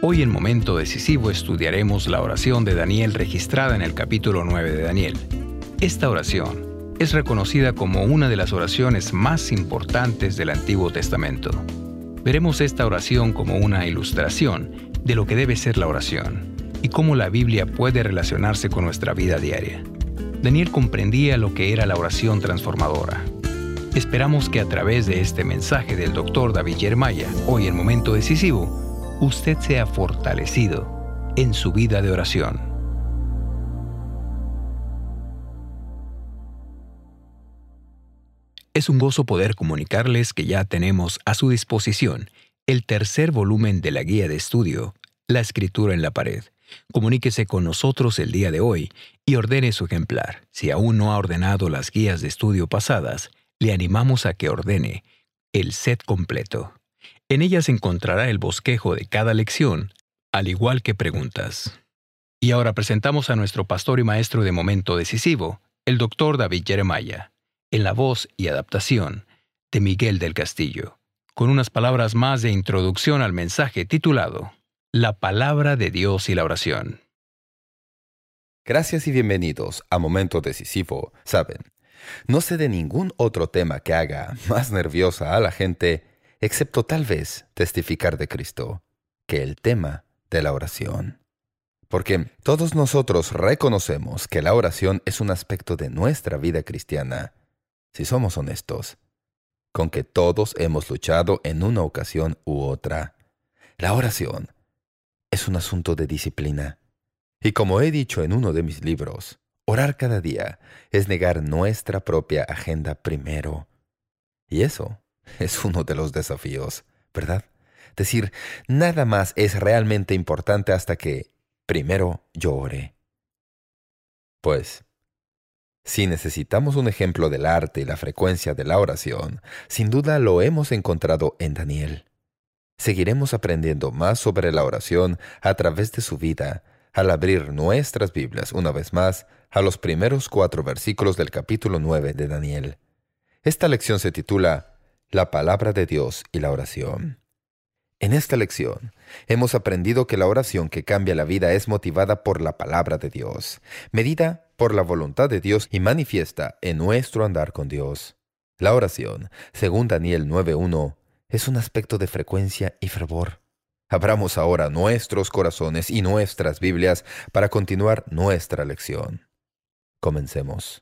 Hoy en Momento Decisivo estudiaremos la oración de Daniel registrada en el capítulo 9 de Daniel. Esta oración es reconocida como una de las oraciones más importantes del Antiguo Testamento. Veremos esta oración como una ilustración de lo que debe ser la oración y cómo la Biblia puede relacionarse con nuestra vida diaria. Daniel comprendía lo que era la oración transformadora. Esperamos que a través de este mensaje del Dr. David Jeremiah, hoy en Momento Decisivo, usted sea fortalecido en su vida de oración. Es un gozo poder comunicarles que ya tenemos a su disposición el tercer volumen de la guía de estudio, La Escritura en la Pared. Comuníquese con nosotros el día de hoy y ordene su ejemplar. Si aún no ha ordenado las guías de estudio pasadas, le animamos a que ordene el set completo. En ellas encontrará el bosquejo de cada lección, al igual que preguntas. Y ahora presentamos a nuestro pastor y maestro de Momento Decisivo, el Dr. David Jeremiah, en la voz y adaptación de Miguel del Castillo, con unas palabras más de introducción al mensaje titulado La Palabra de Dios y la Oración. Gracias y bienvenidos a Momento Decisivo. Saben, no sé de ningún otro tema que haga más nerviosa a la gente, excepto tal vez testificar de Cristo, que el tema de la oración. Porque todos nosotros reconocemos que la oración es un aspecto de nuestra vida cristiana, si somos honestos, con que todos hemos luchado en una ocasión u otra. La oración es un asunto de disciplina. Y como he dicho en uno de mis libros, orar cada día es negar nuestra propia agenda primero. Y eso es uno de los desafíos, ¿verdad? Decir, nada más es realmente importante hasta que primero yo ore. Pues, si necesitamos un ejemplo del arte y la frecuencia de la oración, sin duda lo hemos encontrado en Daniel. Seguiremos aprendiendo más sobre la oración a través de su vida, al abrir nuestras Biblias una vez más a los primeros 4 versículos del capítulo 9 de Daniel. Esta lección se titula La Palabra de Dios y la Oración. En esta lección, hemos aprendido que la oración que cambia la vida es motivada por la Palabra de Dios, medida por la voluntad de Dios y manifiesta en nuestro andar con Dios. La oración, según Daniel 9:1, es un aspecto de frecuencia y fervor. Abramos ahora nuestros corazones y nuestras Biblias para continuar nuestra lección. Comencemos.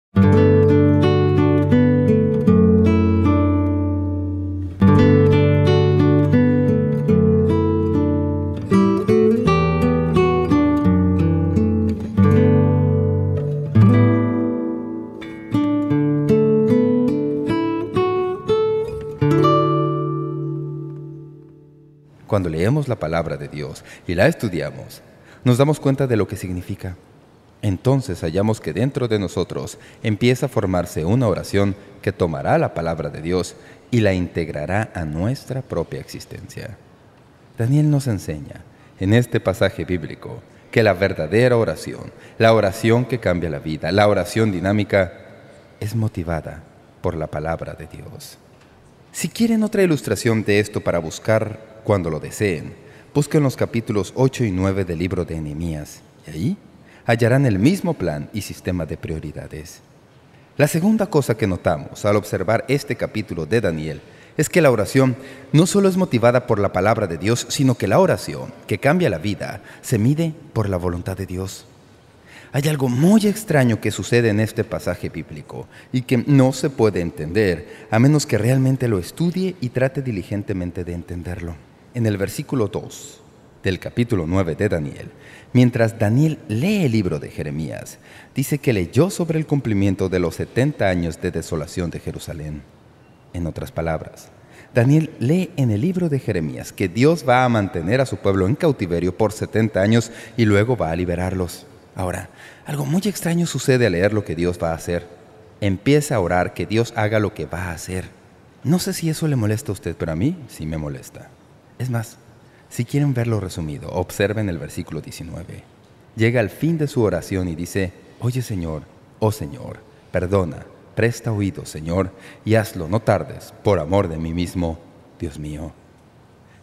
Cuando leemos la palabra de Dios y la estudiamos, nos damos cuenta de lo que significa. Entonces hallamos que dentro de nosotros empieza a formarse una oración que tomará la palabra de Dios y la integrará a nuestra propia existencia. Daniel nos enseña, en este pasaje bíblico, que la verdadera oración, la oración que cambia la vida, la oración dinámica, es motivada por la palabra de Dios. Si quieren otra ilustración de esto para buscar cuando lo deseen, busquen los capítulos 8 y 9 del libro de Nehemías, y ahí hallarán el mismo plan y sistema de prioridades. La segunda cosa que notamos al observar este capítulo de Daniel es que la oración no solo es motivada por la palabra de Dios, sino que la oración, que cambia la vida, se mide por la voluntad de Dios. Hay algo muy extraño que sucede en este pasaje bíblico y que no se puede entender a menos que realmente lo estudie y trate diligentemente de entenderlo. En el versículo 2 del capítulo 9 de Daniel, mientras Daniel lee el libro de Jeremías, dice que leyó sobre el cumplimiento de los 70 años de desolación de Jerusalén. En otras palabras, Daniel lee en el libro de Jeremías que Dios va a mantener a su pueblo en cautiverio por 70 años y luego va a liberarlos. Ahora, algo muy extraño sucede al leer lo que Dios va a hacer. Empieza a orar que Dios haga lo que va a hacer. No sé si eso le molesta a usted, pero a mí sí me molesta. Es más, si quieren verlo resumido, observen el versículo 19. Llega al fin de su oración y dice, «Oye, Señor, oh Señor, perdona, presta oído, Señor, y hazlo, no tardes, por amor de mí mismo, Dios mío».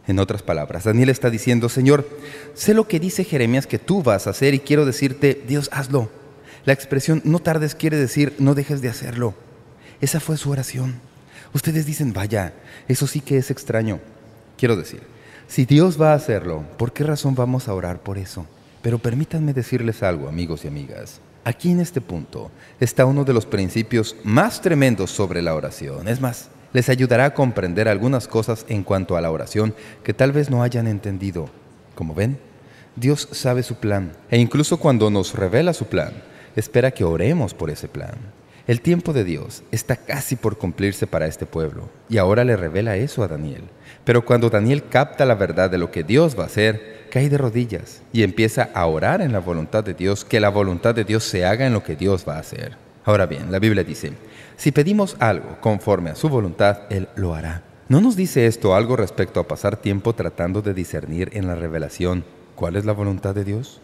En otras palabras, Daniel está diciendo: Señor, sé lo que dice Jeremías que tú vas a hacer y quiero decirte, Dios, hazlo. La expresión no tardes quiere decir no dejes de hacerlo. Esa fue su oración. Ustedes dicen: vaya, eso sí que es extraño. Quiero decir, si Dios va a hacerlo, ¿por qué razón vamos a orar por eso? Pero permítanme decirles algo, amigos y amigas. Aquí en este punto está uno de los principios más tremendos sobre la oración. Es más, les ayudará a comprender algunas cosas en cuanto a la oración que tal vez no hayan entendido. Como ven, Dios sabe su plan, e incluso cuando nos revela su plan, espera que oremos por ese plan. El tiempo de Dios está casi por cumplirse para este pueblo, y ahora le revela eso a Daniel. Pero cuando Daniel capta la verdad de lo que Dios va a hacer, cae de rodillas y empieza a orar en la voluntad de Dios, que la voluntad de Dios se haga en lo que Dios va a hacer. Ahora bien, la Biblia dice: si pedimos algo conforme a su voluntad, Él lo hará. ¿No nos dice esto algo respecto a pasar tiempo tratando de discernir en la revelación cuál es la voluntad de Dios?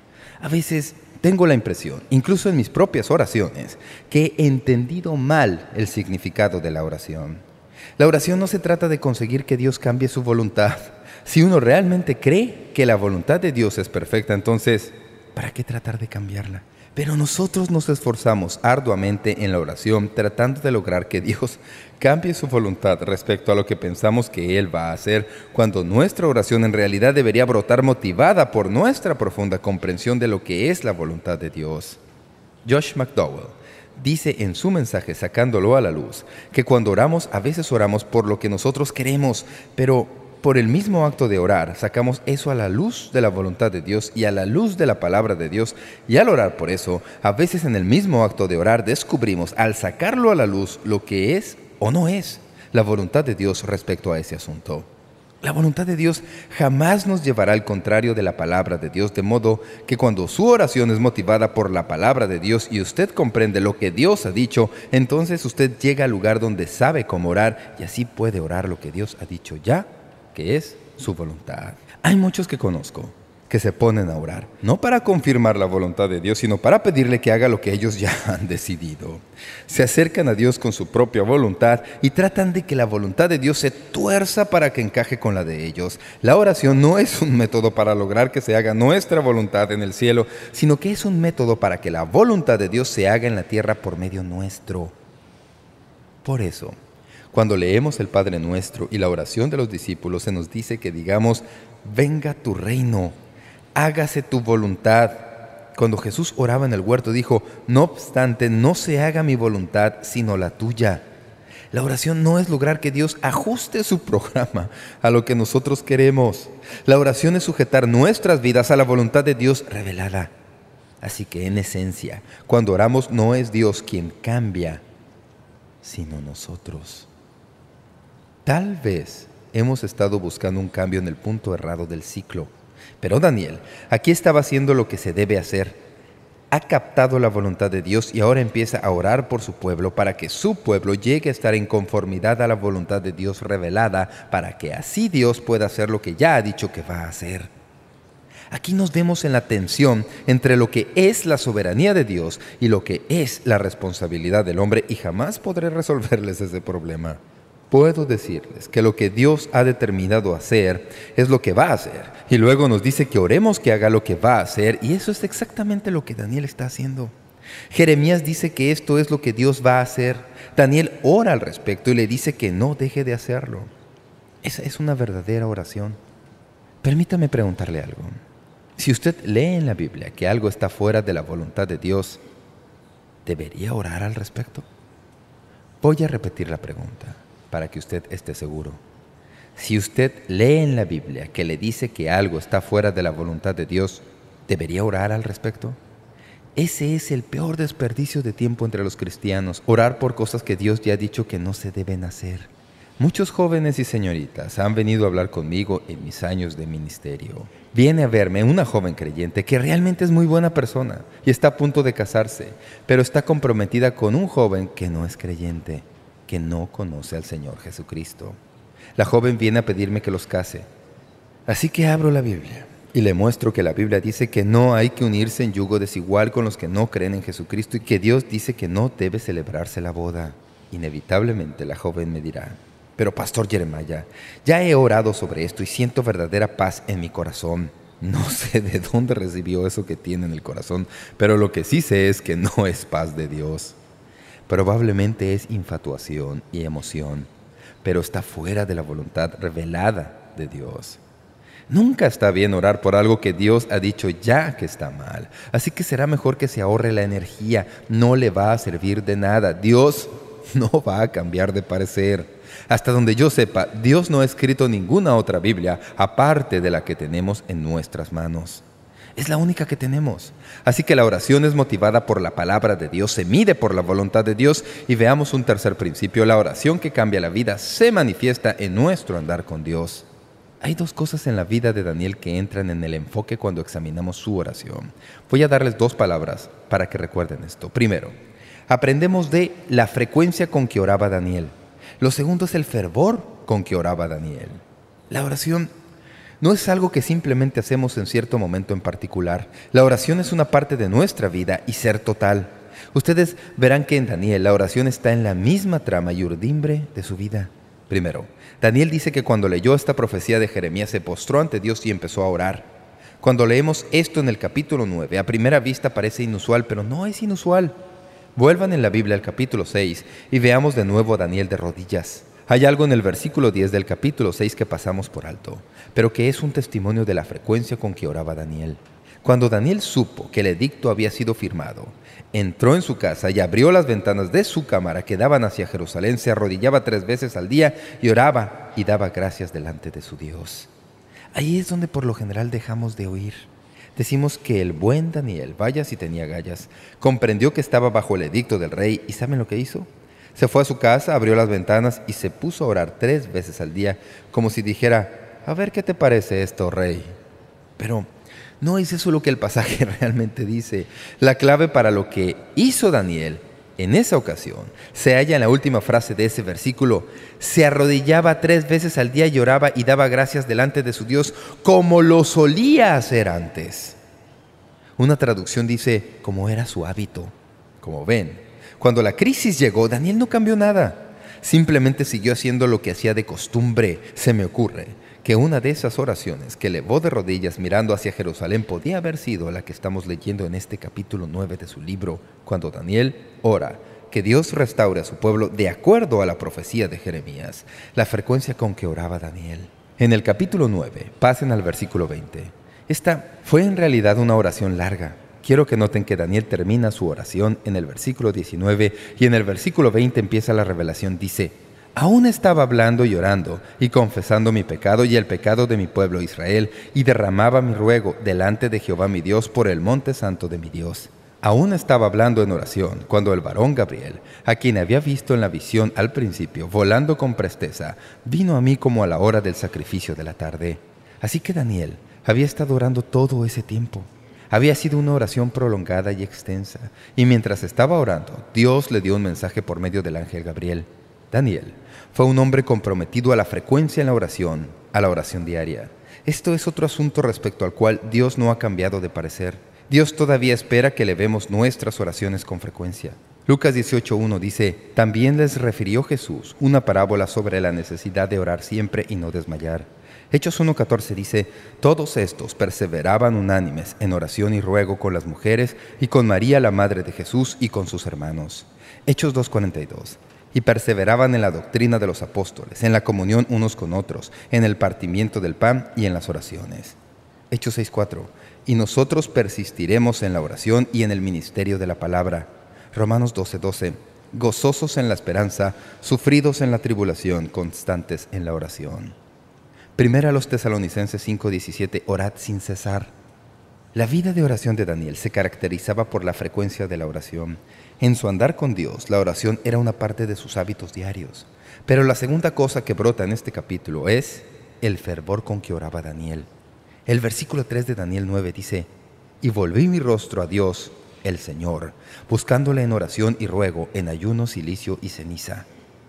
A veces tengo la impresión, incluso en mis propias oraciones, que he entendido mal el significado de la oración. La oración no se trata de conseguir que Dios cambie su voluntad. Si uno realmente cree que la voluntad de Dios es perfecta, entonces, ¿para qué tratar de cambiarla? Pero nosotros nos esforzamos arduamente en la oración tratando de lograr que Dios cambie su voluntad respecto a lo que pensamos que Él va a hacer, cuando nuestra oración en realidad debería brotar motivada por nuestra profunda comprensión de lo que es la voluntad de Dios. Josh McDowell dice en su mensaje Sacándolo a la Luz que cuando oramos a veces oramos por lo que nosotros queremos, pero por el mismo acto de orar, sacamos eso a la luz de la voluntad de Dios y a la luz de la palabra de Dios. Y al orar por eso, a veces en el mismo acto de orar descubrimos, al sacarlo a la luz, lo que es o no es la voluntad de Dios respecto a ese asunto. La voluntad de Dios jamás nos llevará al contrario de la palabra de Dios, de modo que cuando su oración es motivada por la palabra de Dios y usted comprende lo que Dios ha dicho, entonces usted llega al lugar donde sabe cómo orar y así puede orar lo que Dios ha dicho ya, que es su voluntad. Hay muchos que conozco que se ponen a orar, no para confirmar la voluntad de Dios, sino para pedirle que haga lo que ellos ya han decidido. Se acercan a Dios con su propia voluntad y tratan de que la voluntad de Dios se tuerza para que encaje con la de ellos. La oración no es un método para lograr que se haga nuestra voluntad en el cielo, sino que es un método para que la voluntad de Dios se haga en la tierra por medio nuestro. Por eso, cuando leemos el Padre Nuestro y la oración de los discípulos, se nos dice que digamos: venga tu reino, hágase tu voluntad. Cuando Jesús oraba en el huerto dijo: no obstante, no se haga mi voluntad, sino la tuya. La oración no es lograr que Dios ajuste su programa a lo que nosotros queremos. La oración es sujetar nuestras vidas a la voluntad de Dios revelada. Así que en esencia, cuando oramos no es Dios quien cambia, sino nosotros. Tal vez hemos estado buscando un cambio en el punto errado del ciclo. Pero Daniel aquí estaba haciendo lo que se debe hacer. Ha captado la voluntad de Dios y ahora empieza a orar por su pueblo para que su pueblo llegue a estar en conformidad a la voluntad de Dios revelada, para que así Dios pueda hacer lo que ya ha dicho que va a hacer. Aquí nos vemos en la tensión entre lo que es la soberanía de Dios y lo que es la responsabilidad del hombre, y jamás podré resolverles ese problema. Puedo decirles que lo que Dios ha determinado hacer es lo que va a hacer. Y luego nos dice que oremos que haga lo que va a hacer. Y eso es exactamente lo que Daniel está haciendo. Jeremías dice que esto es lo que Dios va a hacer. Daniel ora al respecto y le dice que no deje de hacerlo. Esa es una verdadera oración. Permítame preguntarle algo. Si usted lee en la Biblia que algo está fuera de la voluntad de Dios, ¿debería orar al respecto? Voy a repetir la pregunta para que usted esté seguro. Si usted lee en la Biblia que le dice que algo está fuera de la voluntad de Dios, ¿debería orar al respecto? Ese es el peor desperdicio de tiempo entre los cristianos, orar por cosas que Dios ya ha dicho que no se deben hacer. Muchos jóvenes y señoritas han venido a hablar conmigo en mis años de ministerio. Viene a verme una joven creyente que realmente es muy buena persona y está a punto de casarse, pero está comprometida con un joven que no es creyente, que no conoce al Señor Jesucristo. La joven viene a pedirme que los case. Así que abro la Biblia y le muestro que la Biblia dice que no hay que unirse en yugo desigual con los que no creen en Jesucristo y que Dios dice que no debe celebrarse la boda. Inevitablemente la joven me dirá: Pero Pastor Jeremiah, ya he orado sobre esto y siento verdadera paz en mi corazón. No sé de dónde recibió eso que tiene en el corazón, pero lo que sí sé es que no es paz de Dios. Probablemente es infatuación y emoción, pero está fuera de la voluntad revelada de Dios. Nunca está bien orar por algo que Dios ha dicho ya que está mal. Así que será mejor que se ahorre la energía. No le va a servir de nada. Dios no va a cambiar de parecer. Hasta donde yo sepa, Dios no ha escrito ninguna otra Biblia aparte de la que tenemos en nuestras manos. Es la única que tenemos. Así que la oración es motivada por la palabra de Dios, se mide por la voluntad de Dios. Y veamos un tercer principio. La oración que cambia la vida se manifiesta en nuestro andar con Dios. Hay dos cosas en la vida de Daniel que entran en el enfoque cuando examinamos su oración. Voy a darles dos palabras para que recuerden esto. Primero, aprendemos de la frecuencia con que oraba Daniel. Lo segundo es el fervor con que oraba Daniel. La oración no es algo que simplemente hacemos en cierto momento en particular. La oración es una parte de nuestra vida y ser total. Ustedes verán que en Daniel la oración está en la misma trama y urdimbre de su vida. Primero, Daniel dice que cuando leyó esta profecía de Jeremías se postró ante Dios y empezó a orar. Cuando leemos esto en el capítulo 9, a primera vista parece inusual, pero no es inusual. Vuelvan en la Biblia al capítulo 6 y veamos de nuevo a Daniel de rodillas. Hay algo en el versículo 10 del capítulo 6 que pasamos por alto, pero que es un testimonio de la frecuencia con que oraba Daniel. Cuando Daniel supo que el edicto había sido firmado, entró en su casa y abrió las ventanas de su cámara que daban hacia Jerusalén, se arrodillaba 3 veces al día y oraba y daba gracias delante de su Dios. Ahí es donde por lo general dejamos de oír. Decimos que el buen Daniel, vaya si tenía gallas, comprendió que estaba bajo el edicto del rey y ¿saben lo que hizo? Se fue a su casa, abrió las ventanas y se puso a orar 3 veces al día, como si dijera, a ver qué te parece esto, rey. Pero no es eso lo que el pasaje realmente dice. La clave para lo que hizo Daniel en esa ocasión se halla en la última frase de ese versículo. Se arrodillaba 3 veces al día y oraba y daba gracias delante de su Dios como lo solía hacer antes. Una traducción dice, como era su hábito. Como ven, cuando la crisis llegó, Daniel no cambió nada. Simplemente siguió haciendo lo que hacía de costumbre. Se me ocurre que una de esas oraciones que elevó de rodillas mirando hacia Jerusalén podía haber sido la que estamos leyendo en este capítulo 9 de su libro, cuando Daniel ora que Dios restaure a su pueblo de acuerdo a la profecía de Jeremías, la frecuencia con que oraba Daniel. En el capítulo 9, pasen al versículo 20. Esta fue en realidad una oración larga. Quiero que noten que Daniel termina su oración en el versículo 19 y en el versículo 20 empieza la revelación. Dice, aún estaba hablando y orando y confesando mi pecado y el pecado de mi pueblo Israel, y derramaba mi ruego delante de Jehová mi Dios por el monte santo de mi Dios. Aún estaba hablando en oración cuando el varón Gabriel, a quien había visto en la visión al principio, volando con presteza, vino a mí como a la hora del sacrificio de la tarde. Así que Daniel había estado orando todo ese tiempo. Había sido una oración prolongada y extensa, y mientras estaba orando, Dios le dio un mensaje por medio del ángel Gabriel. Daniel fue un hombre comprometido a la frecuencia en la oración, a la oración diaria. Esto es otro asunto respecto al cual Dios no ha cambiado de parecer. Dios todavía espera que elevemos nuestras oraciones con frecuencia. Lucas 18:1 dice, también les refirió Jesús una parábola sobre la necesidad de orar siempre y no desmayar. Hechos 1:14 dice, todos estos perseveraban unánimes en oración y ruego con las mujeres y con María la madre de Jesús y con sus hermanos. Hechos 2:42, y perseveraban en la doctrina de los apóstoles, en la comunión unos con otros, en el partimiento del pan y en las oraciones. Hechos 6:4, y nosotros persistiremos en la oración y en el ministerio de la palabra. Romanos 12:12, gozosos en la esperanza, sufridos en la tribulación, constantes en la oración. Primera a los Tesalonicenses 5:17, orad sin cesar. La vida de oración de Daniel se caracterizaba por la frecuencia de la oración. En su andar con Dios, la oración era una parte de sus hábitos diarios. Pero la segunda cosa que brota en este capítulo es el fervor con que oraba Daniel. El versículo 3 de Daniel 9 dice, y volví mi rostro a Dios, el Señor, buscándole en oración y ruego, en ayuno, cilicio y ceniza.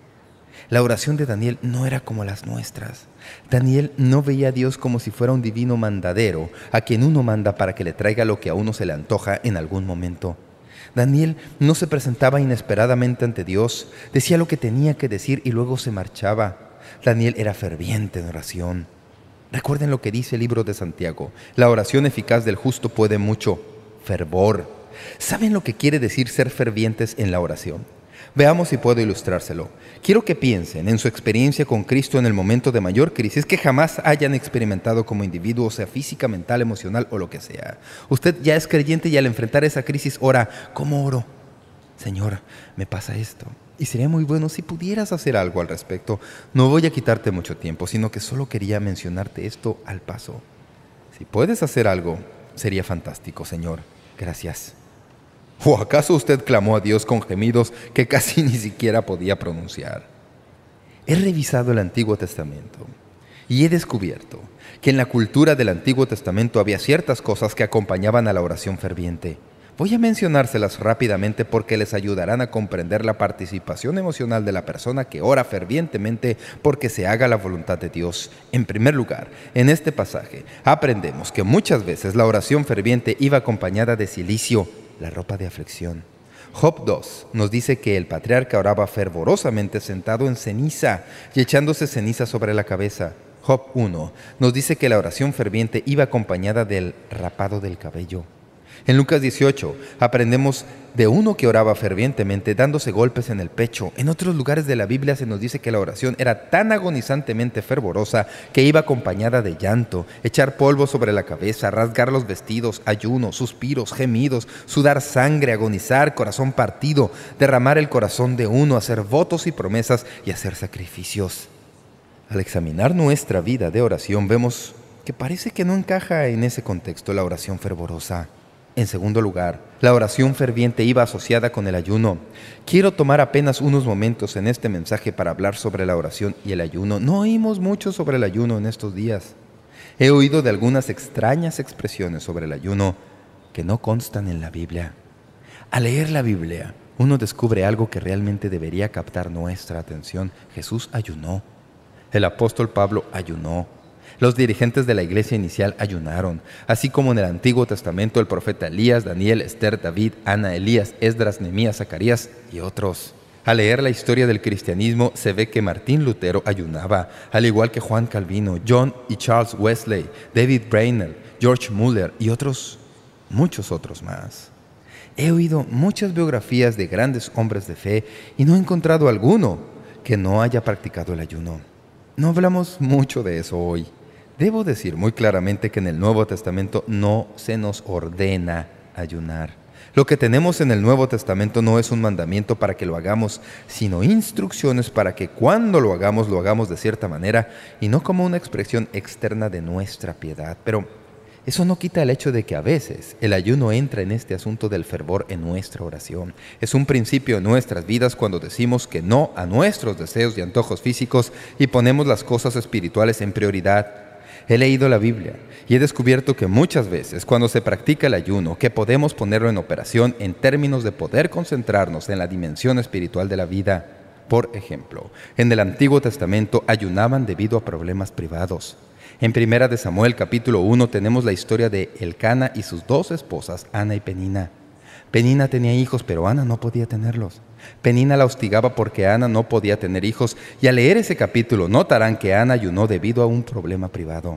La oración de Daniel no era como las nuestras. Daniel no veía a Dios como si fuera un divino mandadero, a quien uno manda para que le traiga lo que a uno se le antoja en algún momento. Daniel no se presentaba inesperadamente ante Dios, decía lo que tenía que decir y luego se marchaba. Daniel era ferviente en oración. Recuerden lo que dice el libro de Santiago. La oración eficaz del justo puede mucho. Fervor. ¿Saben lo que quiere decir ser fervientes en la oración? Veamos si puedo ilustrárselo. Quiero que piensen en su experiencia con Cristo en el momento de mayor crisis que jamás hayan experimentado como individuo, sea física, mental, emocional o lo que sea. Usted ya es creyente y al enfrentar esa crisis ora. ¿Cómo oro? Señor, me pasa esto. Y sería muy bueno si pudieras hacer algo al respecto. No voy a quitarte mucho tiempo, sino que solo quería mencionarte esto al paso. Si puedes hacer algo, sería fantástico, Señor. Gracias. ¿O acaso usted clamó a Dios con gemidos que casi ni siquiera podía pronunciar? He revisado el Antiguo Testamento y he descubierto que en la cultura del Antiguo Testamento había ciertas cosas que acompañaban a la oración ferviente. Voy a mencionárselas rápidamente porque les ayudarán a comprender la participación emocional de la persona que ora fervientemente porque se haga la voluntad de Dios. En primer lugar, en este pasaje aprendemos que muchas veces la oración ferviente iba acompañada de cilicio, la ropa de aflicción. Job 2 nos dice que el patriarca oraba fervorosamente sentado en ceniza y echándose ceniza sobre la cabeza. Job 1 nos dice que la oración ferviente iba acompañada del rapado del cabello. En Lucas 18 aprendemos de uno que oraba fervientemente dándose golpes en el pecho. En otros lugares de la Biblia se nos dice que la oración era tan agonizantemente fervorosa que iba acompañada de llanto, echar polvo sobre la cabeza, rasgar los vestidos, ayuno, suspiros, gemidos, sudar sangre, agonizar, corazón partido, derramar el corazón de uno, hacer votos y promesas y hacer sacrificios. Al examinar nuestra vida de oración vemos que parece que no encaja en ese contexto la oración fervorosa. En segundo lugar, la oración ferviente iba asociada con el ayuno. Quiero tomar apenas unos momentos en este mensaje para hablar sobre la oración y el ayuno. No oímos mucho sobre el ayuno en estos días. He oído de algunas extrañas expresiones sobre el ayuno que no constan en la Biblia. Al leer la Biblia, uno descubre algo que realmente debería captar nuestra atención. Jesús ayunó. El apóstol Pablo ayunó. Los dirigentes de la iglesia inicial ayunaron, así como en el Antiguo Testamento el profeta Elías, Daniel, Esther, David, Ana, Elías, Esdras, Nehemías, Zacarías y otros. Al leer la historia del cristianismo se ve que Martín Lutero ayunaba, al igual que Juan Calvino, John y Charles Wesley, David Brainerd, George Muller y muchos otros más. He oído muchas biografías de grandes hombres de fe y no he encontrado alguno que no haya practicado el ayuno. No hablamos mucho de eso hoy. Debo decir muy claramente que en el Nuevo Testamento no se nos ordena ayunar. Lo que tenemos en el Nuevo Testamento no es un mandamiento para que lo hagamos, sino instrucciones para que cuando lo hagamos de cierta manera y no como una expresión externa de nuestra piedad. Pero eso no quita el hecho de que a veces el ayuno entra en este asunto del fervor en nuestra oración. Es un principio en nuestras vidas cuando decimos que no a nuestros deseos y antojos físicos y ponemos las cosas espirituales en prioridad. He leído la Biblia y he descubierto que muchas veces cuando se practica el ayuno, que podemos ponerlo en operación en términos de poder concentrarnos en la dimensión espiritual de la vida. Por ejemplo, en el Antiguo Testamento ayunaban debido a problemas privados. En 1 de Samuel capítulo 1 tenemos la historia de Elcana y sus dos esposas, Ana y Penina. Penina tenía hijos, pero Ana no podía tenerlos. Penina la hostigaba porque Ana no podía tener hijos, y al leer ese capítulo notarán que Ana ayunó debido a un problema privado.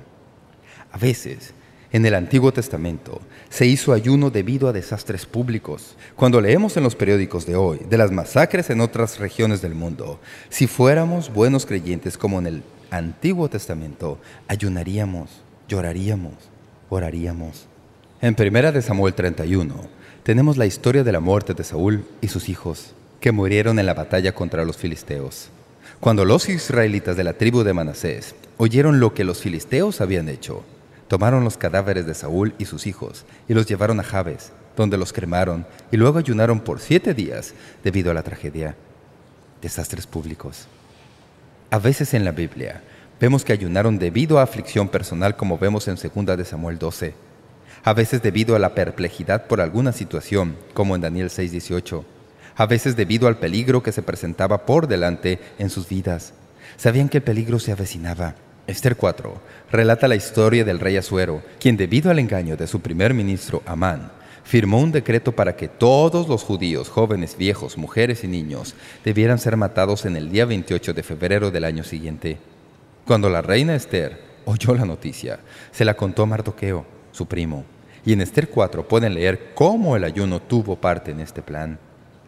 A veces, en el Antiguo Testamento, se hizo ayuno debido a desastres públicos. Cuando leemos en los periódicos de hoy de las masacres en otras regiones del mundo, si fuéramos buenos creyentes como en el Antiguo Testamento, ayunaríamos, lloraríamos, oraríamos. En 1 de Samuel 31 tenemos la historia de la muerte de Saúl y sus hijos, que murieron en la batalla contra los filisteos. Cuando los israelitas de la tribu de Manasés oyeron lo que los filisteos habían hecho, tomaron los cadáveres de Saúl y sus hijos y los llevaron a Jabes, donde los cremaron, y luego ayunaron por 7 días debido a la tragedia. Desastres públicos. A veces en la Biblia vemos que ayunaron debido a aflicción personal, como vemos en 2 de Samuel 12. A veces debido a la perplejidad por alguna situación, como en Daniel 6:18. A veces debido al peligro que se presentaba por delante en sus vidas. Sabían que el peligro se avecinaba. Esther 4 relata la historia del rey Asuero, quien debido al engaño de su primer ministro Amán, firmó un decreto para que todos los judíos, jóvenes, viejos, mujeres y niños, debieran ser matados en el día 28 de febrero del año siguiente. Cuando la reina Esther oyó la noticia, se la contó a Mardoqueo, su primo, y en Esther 4 pueden leer cómo el ayuno tuvo parte en este plan.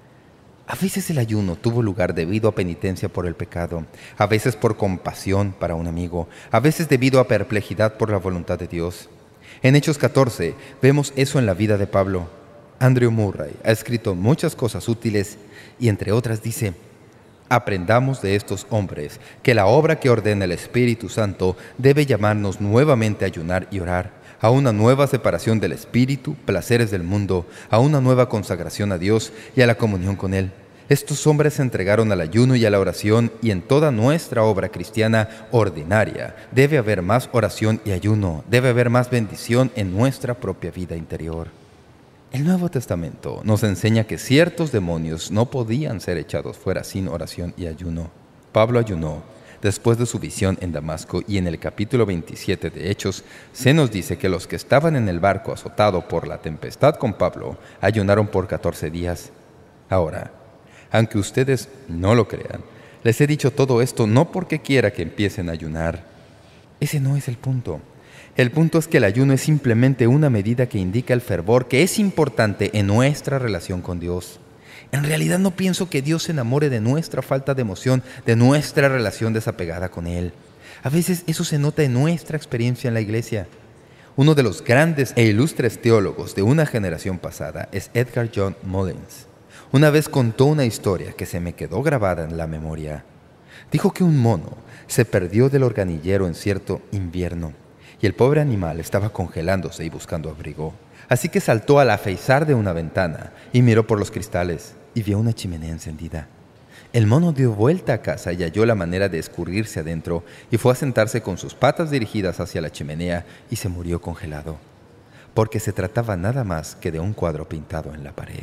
A veces el ayuno tuvo lugar debido a penitencia por el pecado, a veces por compasión para un amigo, a veces debido a perplejidad por la voluntad de Dios. En Hechos 14 vemos eso en la vida de Pablo. Andrew Murray ha escrito muchas cosas útiles y entre otras dice: aprendamos de estos hombres que la obra que ordena el Espíritu Santo debe llamarnos nuevamente a ayunar y orar, a una nueva separación del espíritu, placeres del mundo, a una nueva consagración a Dios y a la comunión con Él. Estos hombres se entregaron al ayuno y a la oración, y en toda nuestra obra cristiana ordinaria debe haber más oración y ayuno, debe haber más bendición en nuestra propia vida interior. El Nuevo Testamento nos enseña que ciertos demonios no podían ser echados fuera sin oración y ayuno. Pablo ayunó después de su visión en Damasco, y en el capítulo 27 de Hechos se nos dice que los que estaban en el barco azotado por la tempestad con Pablo ayunaron por 14 días. Ahora, aunque ustedes no lo crean, les he dicho todo esto no porque quiera que empiecen a ayunar. Ese no es el punto. El punto es que el ayuno es simplemente una medida que indica el fervor que es importante en nuestra relación con Dios. En realidad no pienso que Dios se enamore de nuestra falta de emoción, de nuestra relación desapegada con Él. A veces eso se nota en nuestra experiencia en la iglesia. Uno de los grandes e ilustres teólogos de una generación pasada es Edgar John Mullins. Una vez contó una historia que se me quedó grabada en la memoria. Dijo que un mono se perdió del organillero en cierto invierno, y el pobre animal estaba congelándose y buscando abrigo. Así que saltó al afeizar de una ventana y miró por los cristales y vio una chimenea encendida. El mono dio vuelta a casa y halló la manera de escurrirse adentro, y fue a sentarse con sus patas dirigidas hacia la chimenea y se murió congelado, porque se trataba nada más que de un cuadro pintado en la pared.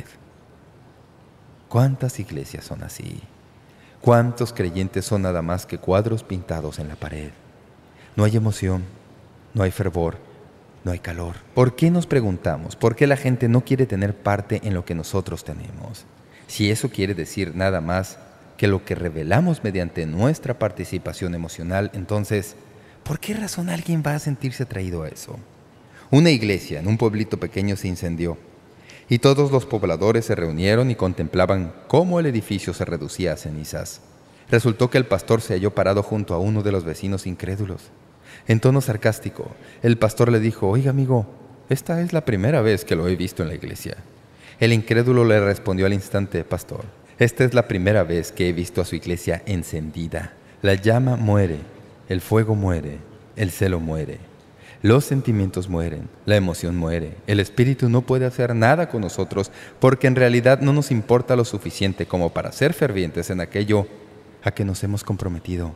¿Cuántas iglesias son así? ¿Cuántos creyentes son nada más que cuadros pintados en la pared? No hay emoción, no hay fervor, no hay calor. ¿Por qué nos preguntamos? ¿Por qué la gente no quiere tener parte en lo que nosotros tenemos? Si eso quiere decir nada más que lo que revelamos mediante nuestra participación emocional, entonces, ¿por qué razón alguien va a sentirse atraído a eso? Una iglesia en un pueblito pequeño se incendió, y todos los pobladores se reunieron y contemplaban cómo el edificio se reducía a cenizas. Resultó que el pastor se halló parado junto a uno de los vecinos incrédulos. En tono sarcástico, el pastor le dijo: «Oiga, amigo, esta es la primera vez que lo he visto en la iglesia». El incrédulo le respondió al instante: «Pastor, esta es la primera vez que he visto a su iglesia encendida. La llama muere, el fuego muere, el celo muere. Los sentimientos mueren, la emoción muere. El espíritu no puede hacer nada con nosotros porque en realidad no nos importa lo suficiente como para ser fervientes en aquello a que nos hemos comprometido».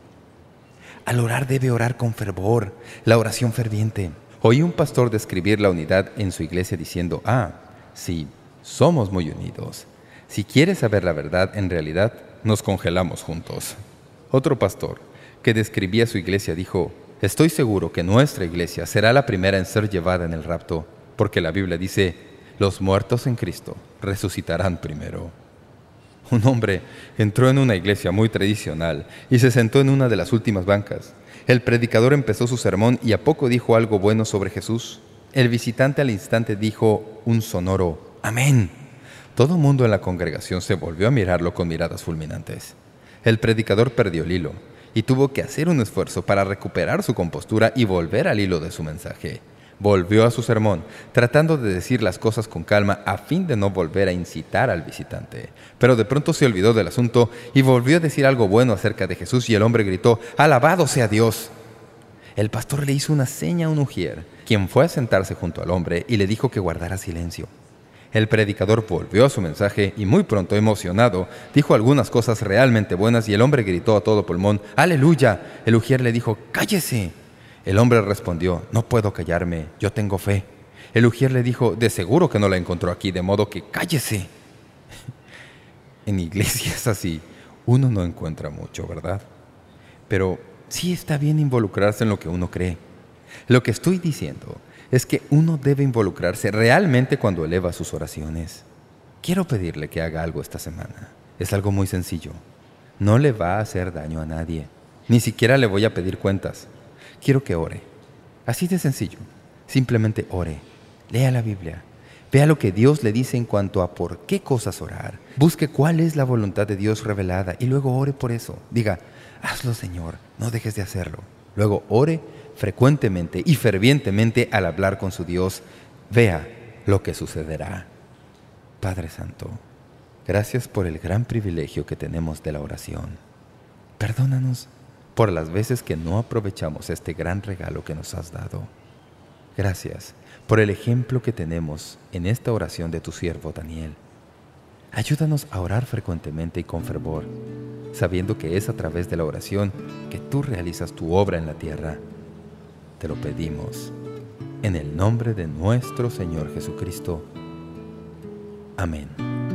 Al orar debe orar con fervor, la oración ferviente. Oí un pastor describir la unidad en su iglesia diciendo: sí, somos muy unidos. Si quieres saber la verdad, en realidad nos congelamos juntos. Otro pastor que describía su iglesia dijo: «Estoy seguro que nuestra iglesia será la primera en ser llevada en el rapto, porque la Biblia dice: los muertos en Cristo resucitarán primero». Un hombre entró en una iglesia muy tradicional y se sentó en una de las últimas bancas. El predicador empezó su sermón y a poco dijo algo bueno sobre Jesús. El visitante al instante dijo un sonoro «Amén». Todo el mundo en la congregación se volvió a mirarlo con miradas fulminantes. El predicador perdió el hilo y tuvo que hacer un esfuerzo para recuperar su compostura y volver al hilo de su mensaje. Volvió a su sermón, tratando de decir las cosas con calma a fin de no volver a incitar al visitante. Pero de pronto se olvidó del asunto y volvió a decir algo bueno acerca de Jesús, y el hombre gritó: «¡Alabado sea Dios!». El pastor le hizo una seña a un ujier, quien fue a sentarse junto al hombre y le dijo que guardara silencio. El predicador volvió a su mensaje y muy pronto, emocionado, dijo algunas cosas realmente buenas, y el hombre gritó a todo pulmón: «¡Aleluya!». El ujier le dijo: «¡Cállese!». El hombre respondió: «No puedo callarme, yo tengo fe». El ujier le dijo: «De seguro que no la encontró aquí, de modo que cállese». En iglesias así, uno no encuentra mucho, ¿verdad? Pero sí está bien involucrarse en lo que uno cree. Lo que estoy diciendo es que uno debe involucrarse realmente cuando eleva sus oraciones. Quiero pedirle que haga algo esta semana. Es algo muy sencillo. No le va a hacer daño a nadie. Ni siquiera le voy a pedir cuentas. Quiero que ore. Así de sencillo. Simplemente ore. Lea la Biblia. Vea lo que Dios le dice en cuanto a por qué cosas orar. Busque cuál es la voluntad de Dios revelada y luego ore por eso. Diga, hazlo, Señor, no dejes de hacerlo. Luego ore frecuentemente y fervientemente al hablar con su Dios. Vea lo que sucederá. Padre Santo, gracias por el gran privilegio que tenemos de la oración. Perdónanos por las veces que no aprovechamos este gran regalo que nos has dado. Gracias por el ejemplo que tenemos en esta oración de tu siervo Daniel. Ayúdanos a orar frecuentemente y con fervor, sabiendo que es a través de la oración que tú realizas tu obra en la tierra. Te lo pedimos en el nombre de nuestro Señor Jesucristo. Amén.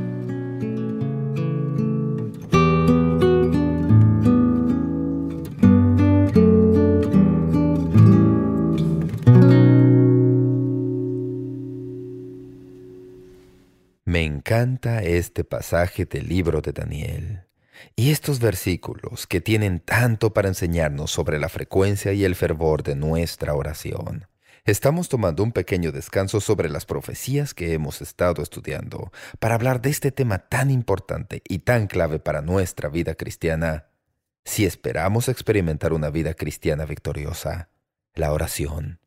Me encanta este pasaje del libro de Daniel y estos versículos que tienen tanto para enseñarnos sobre la frecuencia y el fervor de nuestra oración. Estamos tomando un pequeño descanso sobre las profecías que hemos estado estudiando para hablar de este tema tan importante y tan clave para nuestra vida cristiana. Si esperamos experimentar una vida cristiana victoriosa, la oración.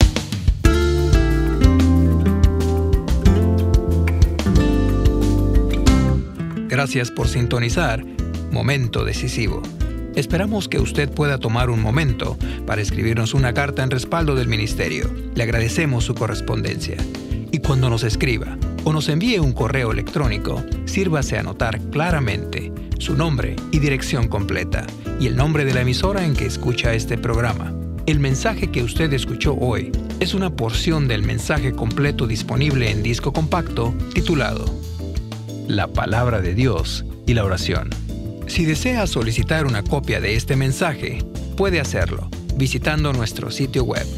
Gracias por sintonizar Momento Decisivo. Esperamos que usted pueda tomar un momento para escribirnos una carta en respaldo del ministerio. Le agradecemos su correspondencia. Y cuando nos escriba o nos envíe un correo electrónico, sírvase a anotar claramente su nombre y dirección completa y el nombre de la emisora en que escucha este programa. El mensaje que usted escuchó hoy es una porción del mensaje completo disponible en disco compacto titulado La Palabra de Dios y la Oración. Si desea solicitar una copia de este mensaje, puede hacerlo visitando nuestro sitio web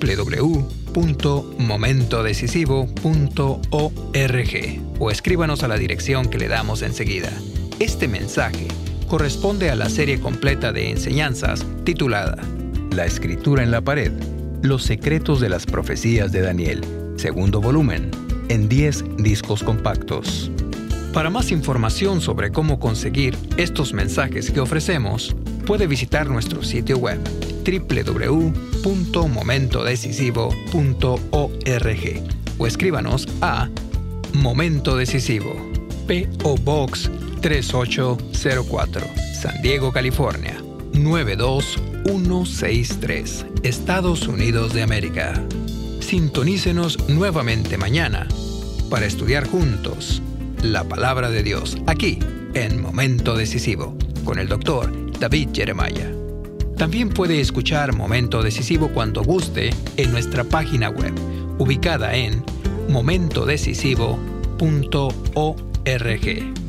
www.momentodecisivo.org o escríbanos a la dirección que le damos enseguida. Este mensaje corresponde a la serie completa de enseñanzas titulada La Escritura en la Pared, Los Secretos de las Profecías de Daniel, segundo volumen, en 10 discos compactos. Para más información sobre cómo conseguir estos mensajes que ofrecemos, puede visitar nuestro sitio web www.momentodecisivo.org o escríbanos a Momento Decisivo, P.O. Box 3804, San Diego, California, 92163, Estados Unidos de América. Sintonícenos nuevamente mañana para estudiar juntos la Palabra de Dios, aquí en Momento Decisivo, con el Dr. David Jeremiah. También puede escuchar Momento Decisivo cuando guste en nuestra página web, ubicada en momentodecisivo.org.